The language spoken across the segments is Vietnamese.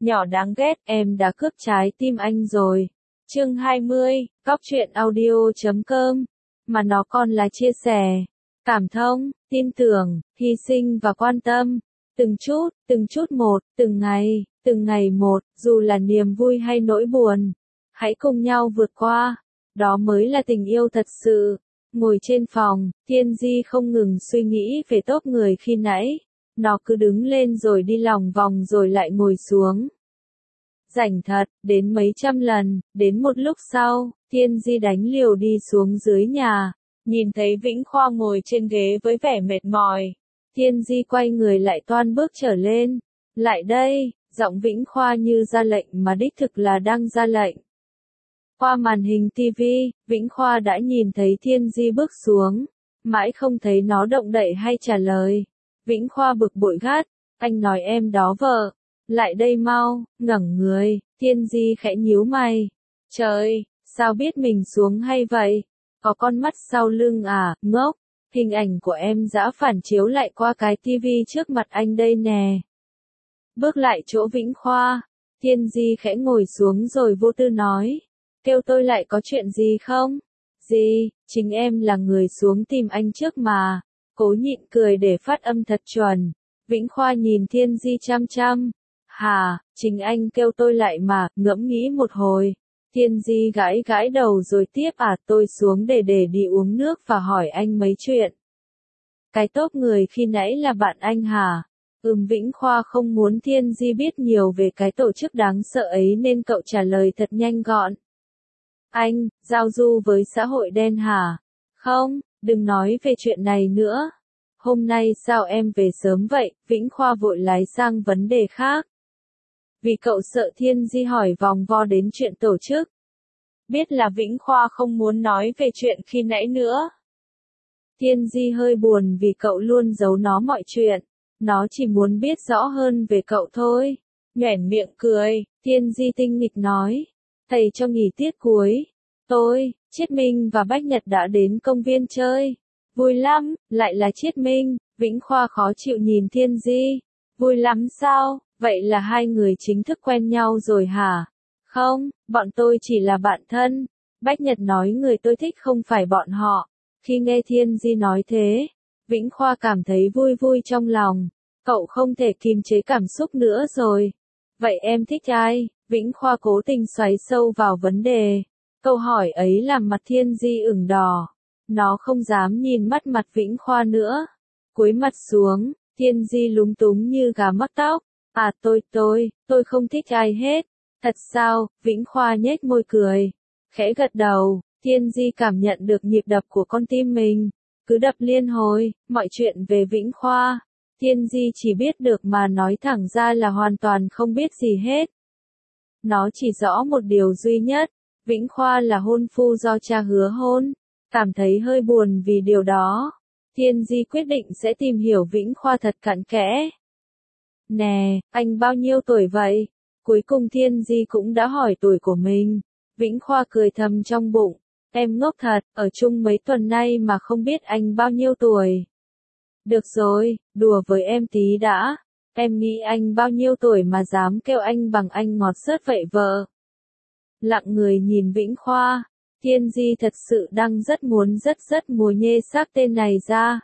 Nhỏ đáng ghét, em đã cướp trái tim anh rồi. Chương 20, Cóc truyện audio.com. Mà nó còn là chia sẻ, cảm thông, tin tưởng, hy sinh và quan tâm. Từng chút một, từng ngày một, dù là niềm vui hay nỗi buồn. Hãy cùng nhau vượt qua. Đó mới là tình yêu thật sự. Ngồi trên phòng, Thiên Di không ngừng suy nghĩ về tốp người khi nãy. Nó cứ đứng lên rồi đi lòng vòng rồi lại ngồi xuống. Rảnh thật, đến mấy trăm lần, đến một lúc sau, Thiên Di đánh liều đi xuống dưới nhà. Nhìn thấy Vĩnh Khoa ngồi trên ghế với vẻ mệt mỏi. Thiên Di quay người lại toan bước trở lên. Lại đây, giọng Vĩnh Khoa như ra lệnh mà đích thực là đang ra lệnh. Qua màn hình TV, Vĩnh Khoa đã nhìn thấy Thiên Di bước xuống. Mãi không thấy nó động đậy hay trả lời. Vĩnh Khoa bực bội gắt, anh nói em đó vợ. Lại đây mau, ngẩng người, Thiên Di khẽ nhíu mày. Trời, sao biết mình xuống hay vậy? Có con mắt sau lưng à, ngốc. Hình ảnh của em dã phản chiếu lại qua cái tivi trước mặt anh đây nè. Bước lại chỗ Vĩnh Khoa, Thiên Di khẽ ngồi xuống rồi vô tư nói. Kêu tôi lại có chuyện gì không? Gì, chính em là người xuống tìm anh trước mà. Cố nhịn cười để phát âm thật chuẩn. Vĩnh Khoa nhìn Thiên Di chăm chăm. Hà, chính anh kêu tôi lại mà, ngẫm nghĩ một hồi. Thiên Di gãi gãi đầu rồi tiếp tôi xuống để đi uống nước và hỏi anh mấy chuyện. Cái tốp người khi nãy là bạn anh hả? Vĩnh Khoa không muốn Thiên Di biết nhiều về cái tổ chức đáng sợ ấy nên cậu trả lời thật nhanh gọn. Anh, giao du với xã hội đen hả? Không, đừng nói về chuyện này nữa. Hôm nay sao em về sớm vậy? Vĩnh Khoa vội lái sang vấn đề khác. Vì cậu sợ Thiên Di hỏi vòng vo đến chuyện tổ chức. Biết là Vĩnh Khoa không muốn nói về chuyện khi nãy nữa. Thiên Di hơi buồn vì cậu luôn giấu nó mọi chuyện. Nó chỉ muốn biết rõ hơn về cậu thôi. Nhoẻn miệng cười, Thiên Di tinh nghịch nói. Thầy cho nghỉ tiết cuối. Tôi, Chiết Minh và Bách Nhật đã đến công viên chơi. Vui lắm, lại là Chiết Minh. Vĩnh Khoa khó chịu nhìn Thiên Di. Vui lắm sao? Vậy là hai người chính thức quen nhau rồi hả? Không, bọn tôi chỉ là bạn thân. Bách Nhật nói người tôi thích không phải bọn họ. Khi nghe Thiên Di nói thế, Vĩnh Khoa cảm thấy vui vui trong lòng. Cậu không thể kìm chế cảm xúc nữa rồi. Vậy em thích ai? Vĩnh Khoa cố tình xoáy sâu vào vấn đề. Câu hỏi ấy làm mặt Thiên Di ửng đỏ. Nó không dám nhìn mắt mặt Vĩnh Khoa nữa. Cúi mặt xuống, Thiên Di lúng túng như gà mắc tóc. Tôi không thích ai hết. Thật sao? Vĩnh Khoa nhếch môi cười. Khẽ gật đầu, Thiên Di cảm nhận được nhịp đập của con tim mình. Cứ đập liên hồi, mọi chuyện về Vĩnh Khoa. Thiên Di chỉ biết được mà nói thẳng ra là hoàn toàn không biết gì hết. Nó chỉ rõ một điều duy nhất. Vĩnh Khoa là hôn phu do cha hứa hôn. Cảm thấy hơi buồn vì điều đó. Thiên Di quyết định sẽ tìm hiểu Vĩnh Khoa thật cặn kẽ. Nè, anh bao nhiêu tuổi vậy? Cuối cùng Thiên Di cũng đã hỏi tuổi của mình. Vĩnh Khoa cười thầm trong bụng. Em ngốc thật, ở chung mấy tuần nay mà không biết anh bao nhiêu tuổi. Được rồi, đùa với em tí đã. Em nghĩ anh bao nhiêu tuổi mà dám kêu anh bằng anh ngọt xớt vậy vợ? Lặng người nhìn Vĩnh Khoa. Thiên Di thật sự đang rất muốn nhê xác tên này ra.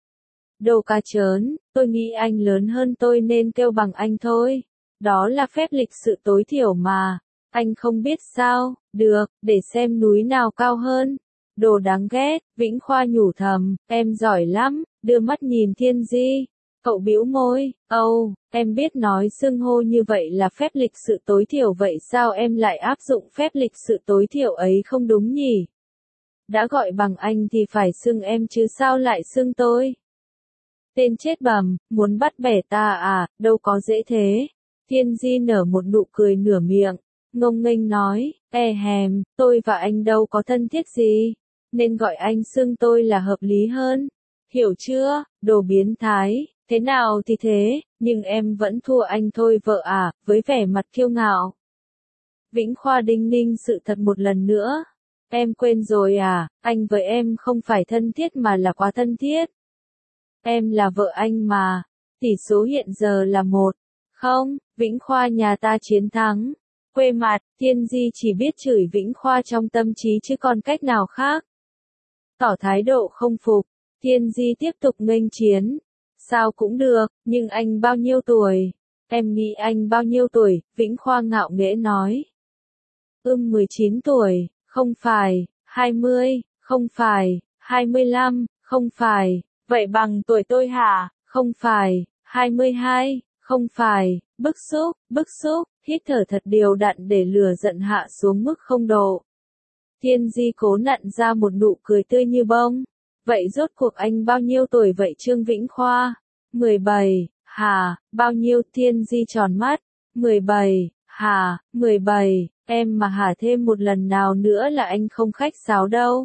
Đồ cá trớn, tôi nghĩ anh lớn hơn tôi nên kêu bằng anh thôi. Đó là phép lịch sự tối thiểu mà. Anh không biết sao? Được, để xem núi nào cao hơn. Đồ đáng ghét, Vĩnh Khoa nhủ thầm, em giỏi lắm, đưa mắt nhìn Thiên Di. Cậu bĩu môi, em biết nói xưng hô như vậy là phép lịch sự tối thiểu vậy sao em lại áp dụng phép lịch sự tối thiểu ấy không đúng nhỉ? Đã gọi bằng anh thì phải xưng em chứ sao lại xưng tôi? Tên chết bầm, muốn bắt bẻ ta à, đâu có dễ thế. Thiên Di nở một nụ cười nửa miệng, ngông nghênh nói, tôi và anh đâu có thân thiết gì, nên gọi anh xưng tôi là hợp lý hơn. Hiểu chưa, đồ biến thái, thế nào thì thế, nhưng em vẫn thua anh thôi vợ à, với vẻ mặt kiêu ngạo. Vĩnh Khoa đinh ninh sự thật một lần nữa. Em quên rồi à, anh với em không phải thân thiết mà là quá thân thiết. Em là vợ anh mà, tỷ số hiện giờ là 1. Không, Vĩnh Khoa nhà ta chiến thắng. Quê mặt, Thiên Di chỉ biết chửi Vĩnh Khoa trong tâm trí chứ còn cách nào khác. Tỏ thái độ không phục, Thiên Di tiếp tục nghênh chiến. Sao cũng được, nhưng anh bao nhiêu tuổi? Em nghĩ anh bao nhiêu tuổi? Vĩnh Khoa ngạo nghễ nói. 19 tuổi, không phải, 20, không phải, 25, không phải, vậy bằng tuổi tôi hả? Không phải, 22, không phải, bức xúc, hít thở thật đều đặn để lửa giận hạ xuống mức 0 độ. Thiên Di cố nặn ra một nụ cười tươi như bông. Vậy rốt cuộc anh bao nhiêu tuổi vậy Trương Vĩnh Khoa? 17, hả, bao nhiêu? Thiên Di tròn mắt. 17, hả, 17, em mà hả thêm một lần nào nữa là anh không khách sáo đâu.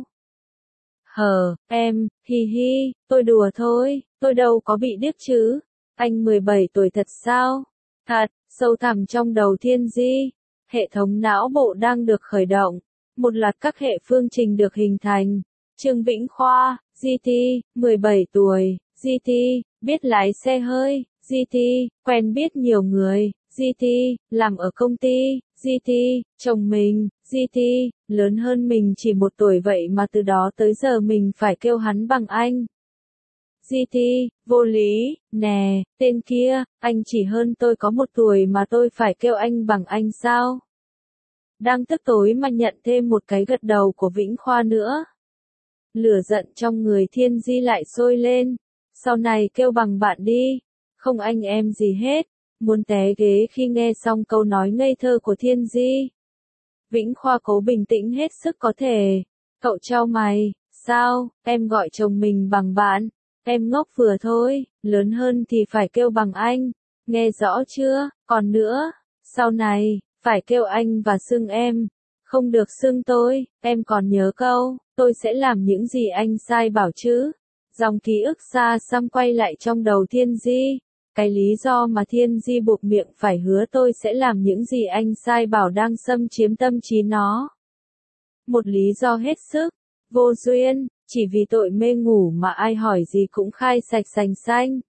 Em, hi hi, tôi đùa thôi, tôi đâu có bị điếc chứ. Anh 17 tuổi thật sao? Thật, sâu thẳm trong đầu Thiên Di. Hệ thống não bộ đang được khởi động. Một loạt các hệ phương trình được hình thành. Trương Vĩnh Khoa, GT, 17 tuổi, GT, biết lái xe hơi, GT, quen biết nhiều người, GT, làm ở công ty, GT, chồng mình, GT, lớn hơn mình chỉ 1 tuổi vậy mà từ đó tới giờ mình phải kêu hắn bằng anh. GT, vô lý, nè, tên kia, anh chỉ hơn tôi có 1 tuổi mà tôi phải kêu anh bằng anh sao? Đang tức tối mà nhận thêm một cái gật đầu của Vĩnh Khoa nữa. Lửa giận trong người Thiên Di lại sôi lên. Sau này kêu bằng bạn đi. Không anh em gì hết. Muốn té ghế khi nghe xong câu nói ngây thơ của Thiên Di. Vĩnh Khoa cố bình tĩnh hết sức có thể. Cậu chau mày, sao, em gọi chồng mình bằng bạn. Em ngốc vừa thôi, lớn hơn thì phải kêu bằng anh. Nghe rõ chưa, còn nữa, sau này, phải kêu anh và xưng em. Không được xưng tôi, em còn nhớ câu, tôi sẽ làm những gì anh sai bảo chứ. Dòng ký ức xa xăm quay lại trong đầu Thiên Di. Cái lý do mà Thiên Di buộc miệng phải hứa tôi sẽ làm những gì anh sai bảo đang xâm chiếm tâm trí nó. Một lý do hết sức vô duyên, chỉ vì tội mê ngủ mà ai hỏi gì cũng khai sạch sành xanh.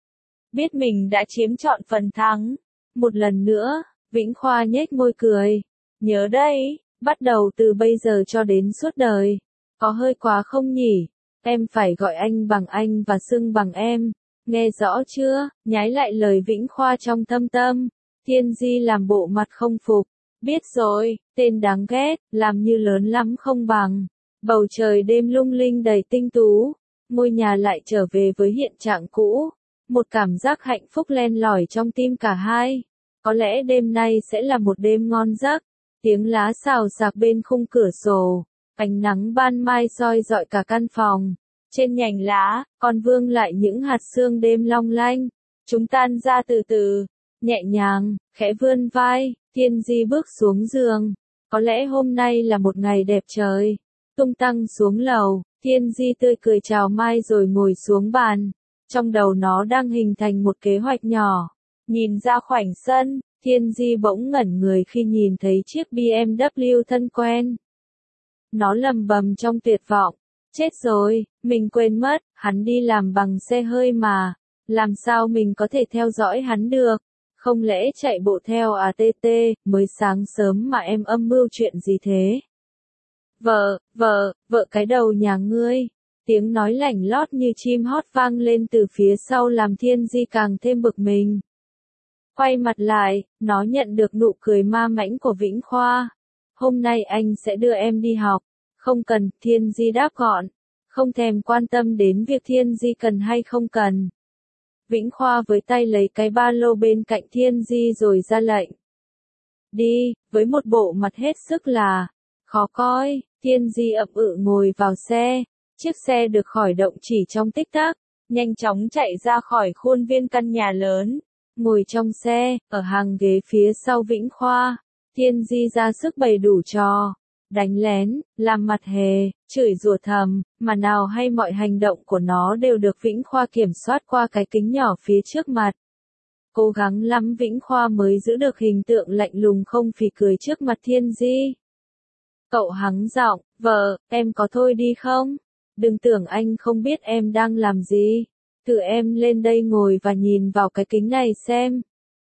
Biết mình đã chiếm trọn phần thắng. Một lần nữa, Vĩnh Khoa nhếch môi cười. Nhớ đây, bắt đầu từ bây giờ cho đến suốt đời. Có hơi quá không nhỉ? Em phải gọi anh bằng anh và xưng bằng em. Nghe rõ chưa? Nhái lại lời Vĩnh Khoa trong thâm tâm. Thiên Di làm bộ mặt không phục. Biết rồi, tên đáng ghét, làm như lớn lắm không bằng. Bầu trời đêm lung linh đầy tinh tú. Ngôi nhà lại trở về với hiện trạng cũ. Một cảm giác hạnh phúc len lỏi trong tim cả hai. Có lẽ đêm nay sẽ là một đêm ngon giấc. Tiếng lá xào xạc bên khung cửa sổ. Ánh nắng ban mai soi rọi cả căn phòng. Trên nhành lá, còn vương lại những hạt sương đêm long lanh. Chúng tan ra từ từ, nhẹ nhàng, khẽ vươn vai, Thiên Di bước xuống giường. Có lẽ hôm nay là một ngày đẹp trời. Tung tăng xuống lầu, Thiên Di tươi cười chào Mai rồi ngồi xuống bàn. Trong đầu nó đang hình thành một kế hoạch nhỏ. Nhìn ra khoảnh sân, Thiên Di bỗng ngẩn người khi nhìn thấy chiếc BMW thân quen. Nó lầm bầm trong tuyệt vọng. Chết rồi, mình quên mất, hắn đi làm bằng xe hơi mà. Làm sao mình có thể theo dõi hắn được? Không lẽ chạy bộ theo ATT, mới sáng sớm mà em âm mưu chuyện gì thế? Vợ cái đầu nhà ngươi. Tiếng nói lảnh lót như chim hót vang lên từ phía sau làm Thiên Di càng thêm bực mình. Quay mặt lại, nó nhận được nụ cười ma mãnh của Vĩnh Khoa. Hôm nay anh sẽ đưa em đi học. Không cần, Thiên Di đáp gọn. Không thèm quan tâm đến việc Thiên Di cần hay không cần. Vĩnh Khoa với tay lấy cái ba lô bên cạnh Thiên Di rồi ra lệnh. Đi, với một bộ mặt hết sức là khó coi, Thiên Di ậm ừ ngồi vào xe. Chiếc xe được khởi động chỉ trong tích tắc, nhanh chóng chạy ra khỏi khuôn viên căn nhà lớn. Ngồi trong xe, ở hàng ghế phía sau Vĩnh Khoa, Thiên Di ra sức bày đủ trò. Đánh lén, làm mặt hề, chửi rủa thầm, mà nào hay mọi hành động của nó đều được Vĩnh Khoa kiểm soát qua cái kính nhỏ phía trước mặt. Cố gắng lắm Vĩnh Khoa mới giữ được hình tượng lạnh lùng không phì cười trước mặt Thiên Di. Cậu hắng giọng, vợ, em có thôi đi không? Đừng tưởng anh không biết em đang làm gì. Tự em lên đây ngồi và nhìn vào cái kính này xem.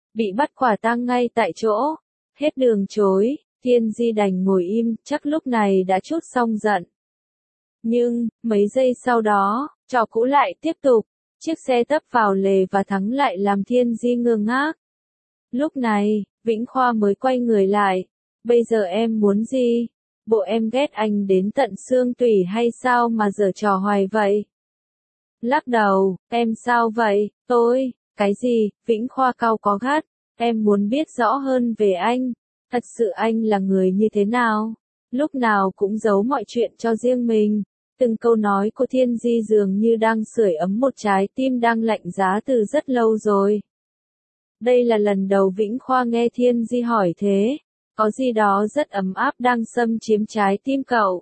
bị bắt quả tang ngay tại chỗ. Hết đường chối, Thiên Di đành ngồi im, chắc lúc này đã trút xong giận. Nhưng, mấy giây sau đó, trò cũ lại tiếp tục. Chiếc xe tấp vào lề và thắng lại làm Thiên Di ngơ ngác. Lúc này, Vĩnh Khoa mới quay người lại. Bây giờ em muốn gì? Bộ em ghét anh đến tận xương tủy hay sao mà giở trò hoài vậy? Lắc đầu, em sao vậy? Cái gì? Vĩnh Khoa cau có gắt. Em muốn biết rõ hơn về anh. Thật sự anh là người như thế nào? Lúc nào cũng giấu mọi chuyện cho riêng mình. Từng câu nói của Thiên Di dường như đang sưởi ấm một trái tim đang lạnh giá từ rất lâu rồi. Đây là lần đầu Vĩnh Khoa nghe Thiên Di hỏi thế. Có gì đó rất ấm áp đang xâm chiếm trái tim cậu.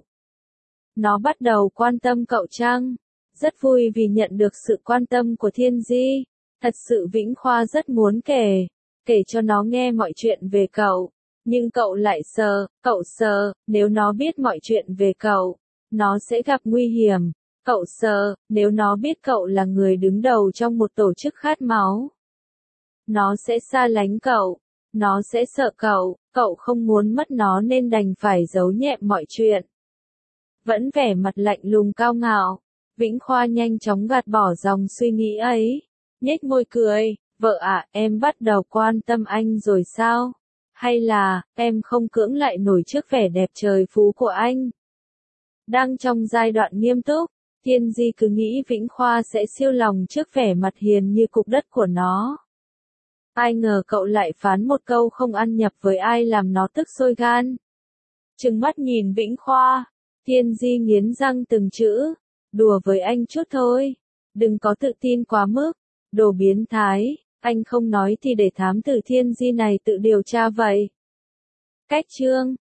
Nó bắt đầu quan tâm cậu chăng? Rất vui vì nhận được sự quan tâm của Thiên Di. Thật sự Vĩnh Khoa rất muốn kể cho nó nghe mọi chuyện về cậu. Nhưng cậu lại sợ, nếu nó biết mọi chuyện về cậu, nó sẽ gặp nguy hiểm. Cậu sợ, nếu nó biết cậu là người đứng đầu trong một tổ chức khát máu. Nó sẽ xa lánh cậu. Nó sẽ sợ cậu không muốn mất nó nên đành phải giấu nhẹm mọi chuyện. Vẫn vẻ mặt lạnh lùng cao ngạo, Vĩnh Khoa nhanh chóng gạt bỏ dòng suy nghĩ ấy. Nhếch môi cười, vợ ạ, em bắt đầu quan tâm anh rồi sao? Hay là, em không cưỡng lại nổi trước vẻ đẹp trời phú của anh? Đang trong giai đoạn nghiêm túc, Thiên Di cứ nghĩ Vĩnh Khoa sẽ siêu lòng trước vẻ mặt hiền như cục đất của nó. Ai ngờ cậu lại phán một câu không ăn nhập với ai làm nó tức sôi gan. Trừng mắt nhìn Vĩnh Khoa, Thiên Di nghiến răng từng chữ. Đùa với anh chút thôi. Đừng có tự tin quá mức. Đồ biến thái, anh không nói thì để thám tử Thiên Di này tự điều tra vậy. Cách chương